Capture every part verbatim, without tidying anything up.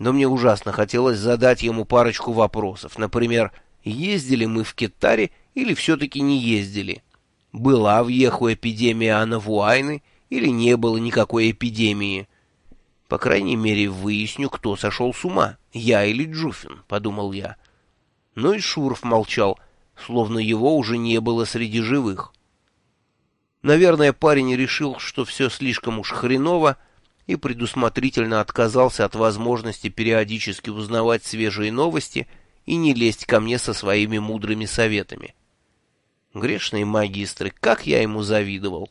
но мне ужасно хотелось задать ему парочку вопросов. Например, ездили мы в Кеттаре или все-таки не ездили? Была в Еху эпидемия Анавуайны или не было никакой эпидемии? По крайней мере, выясню, кто сошел с ума, я или Джуфин, — подумал я. Но и Шурф молчал, словно его уже не было среди живых. Наверное, парень решил, что все слишком уж хреново, и предусмотрительно отказался от возможности периодически узнавать свежие новости и не лезть ко мне со своими мудрыми советами. Грешные магистры, как я ему завидовал.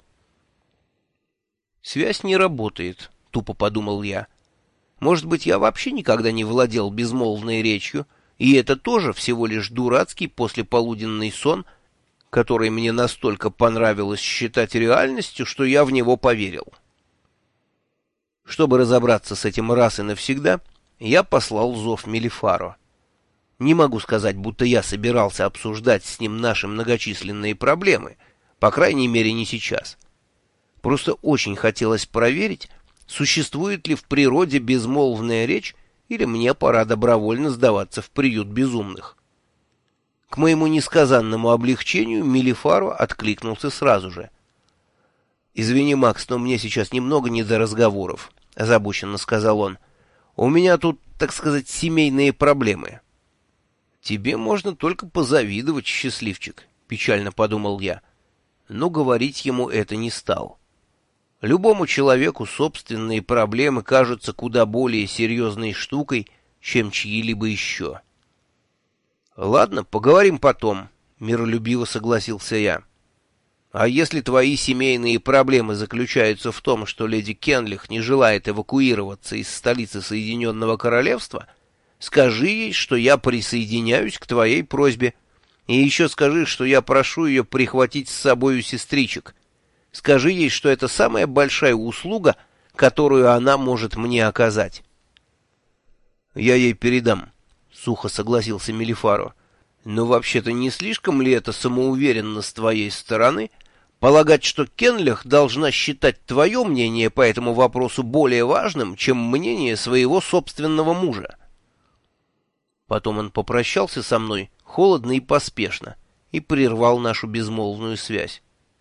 «Связь не работает», — тупо подумал я. «Может быть, я вообще никогда не владел безмолвной речью, и это тоже всего лишь дурацкий послеполуденный сон, который мне настолько понравилось считать реальностью, что я в него поверил». Чтобы разобраться с этим раз и навсегда, я послал зов Мелифаро. Не могу сказать, будто я собирался обсуждать с ним наши многочисленные проблемы, по крайней мере, не сейчас. Просто очень хотелось проверить, существует ли в природе безмолвная речь, или мне пора добровольно сдаваться в приют безумных. К моему несказанному облегчению Мелифаро откликнулся сразу же. «Извини, Макс, но мне сейчас немного не до разговоров», — озабоченно сказал он. «У меня тут, так сказать, семейные проблемы». «Тебе можно только позавидовать, счастливчик», — печально подумал я. Но говорить ему это не стал. Любому человеку собственные проблемы кажутся куда более серьезной штукой, чем чьи-либо еще. «Ладно, поговорим потом», — миролюбиво согласился я. «А если твои семейные проблемы заключаются в том, что леди Кенлих не желает эвакуироваться из столицы Соединенного Королевства, скажи ей, что я присоединяюсь к твоей просьбе, и еще скажи, что я прошу ее прихватить с собою сестричек. Скажи ей, что это самая большая услуга, которую она может мне оказать». «Я ей передам», — сухо согласился Мелифаро. «Но вообще-то не слишком ли это самоуверенно с твоей стороны полагать, что Кенлих должна считать твое мнение по этому вопросу более важным, чем мнение своего собственного мужа?» Потом он попрощался со мной холодно и поспешно и прервал нашу безмолвную связь.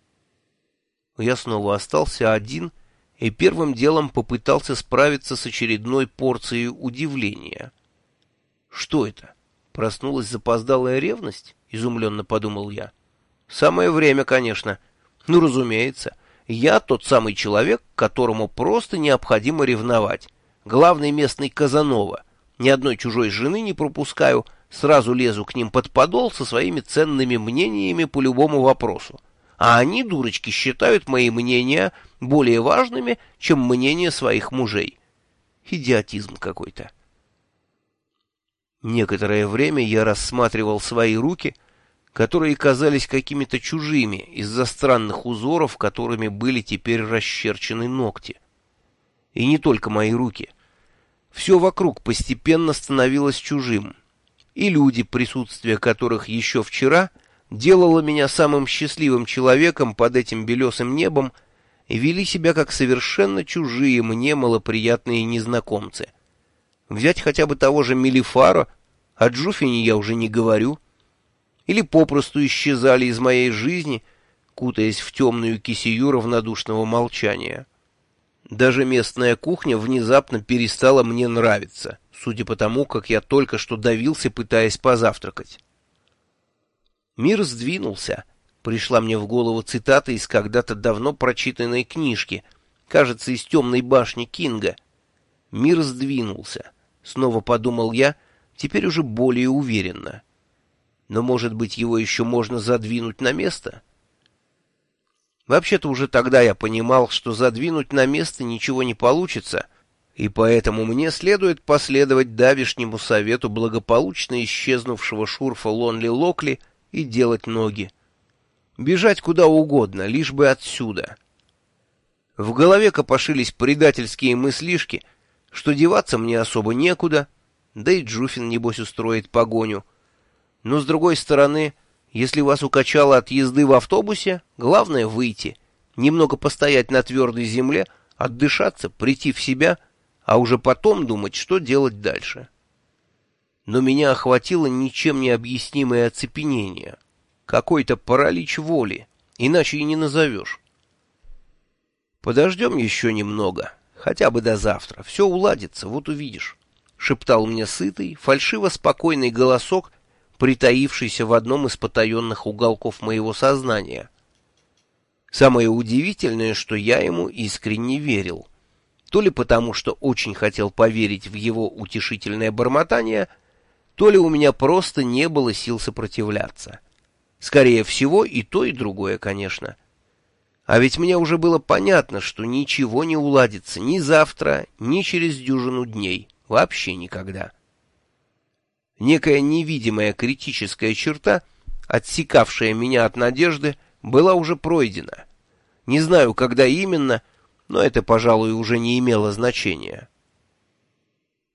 Я снова остался один и первым делом попытался справиться с очередной порцией удивления. «Что это? Проснулась запоздалая ревность?» — изумленно подумал я. «Самое время, конечно. Ну, разумеется, я тот самый человек, которому просто необходимо ревновать. Главный местный Казанова. Ни одной чужой жены не пропускаю, сразу лезу к ним под подол со своими ценными мнениями по любому вопросу. А они, дурочки, считают мои мнения более важными, чем мнения своих мужей. Идиотизм какой-то». Некоторое время я рассматривал свои руки, которые казались какими-то чужими из-за странных узоров, которыми были теперь расчерчены ногти. И не только мои руки. Все вокруг постепенно становилось чужим. И люди, присутствие которых еще вчера делало меня самым счастливым человеком под этим белесым небом, вели себя как совершенно чужие мне малоприятные незнакомцы. Взять хотя бы того же Мелифаро, о Джуфине я уже не говорю, или попросту исчезали из моей жизни, кутаясь в темную кисею равнодушного молчания. Даже местная кухня внезапно перестала мне нравиться, судя по тому, как я только что давился, пытаясь позавтракать. «Мир сдвинулся», — пришла мне в голову цитата из когда-то давно прочитанной книжки, кажется, из «Темной башни» Кинга. «Мир сдвинулся», — снова подумал я, теперь уже более уверенно. Но, может быть, его еще можно задвинуть на место? Вообще-то уже тогда я понимал, что задвинуть на место ничего не получится, и поэтому мне следует последовать давешнему совету благополучно исчезнувшего шурфа Лонли Локли и делать ноги. Бежать куда угодно, лишь бы отсюда. В голове копошились предательские мыслишки, что деваться мне особо некуда, да и Джуфин, небось, устроит погоню. Но, с другой стороны, если вас укачало от езды в автобусе, главное выйти, немного постоять на твердой земле, отдышаться, прийти в себя, а уже потом думать, что делать дальше. Но меня охватило ничем не объяснимое оцепенение, какой-то паралич воли, иначе и не назовешь. «Подождем еще немного, хотя бы до завтра, все уладится, вот увидишь», — шептал мне сытый, фальшиво-спокойный голосок, притаившийся в одном из потаенных уголков моего сознания. Самое удивительное, что я ему искренне верил. То ли потому, что очень хотел поверить в его утешительное бормотание, то ли у меня просто не было сил сопротивляться. Скорее всего, и то, и другое, конечно. А ведь мне уже было понятно, что ничего не уладится ни завтра, ни через дюжину дней, вообще никогда. Некая невидимая критическая черта, отсекавшая меня от надежды, была уже пройдена. Не знаю, когда именно, но это, пожалуй, уже не имело значения.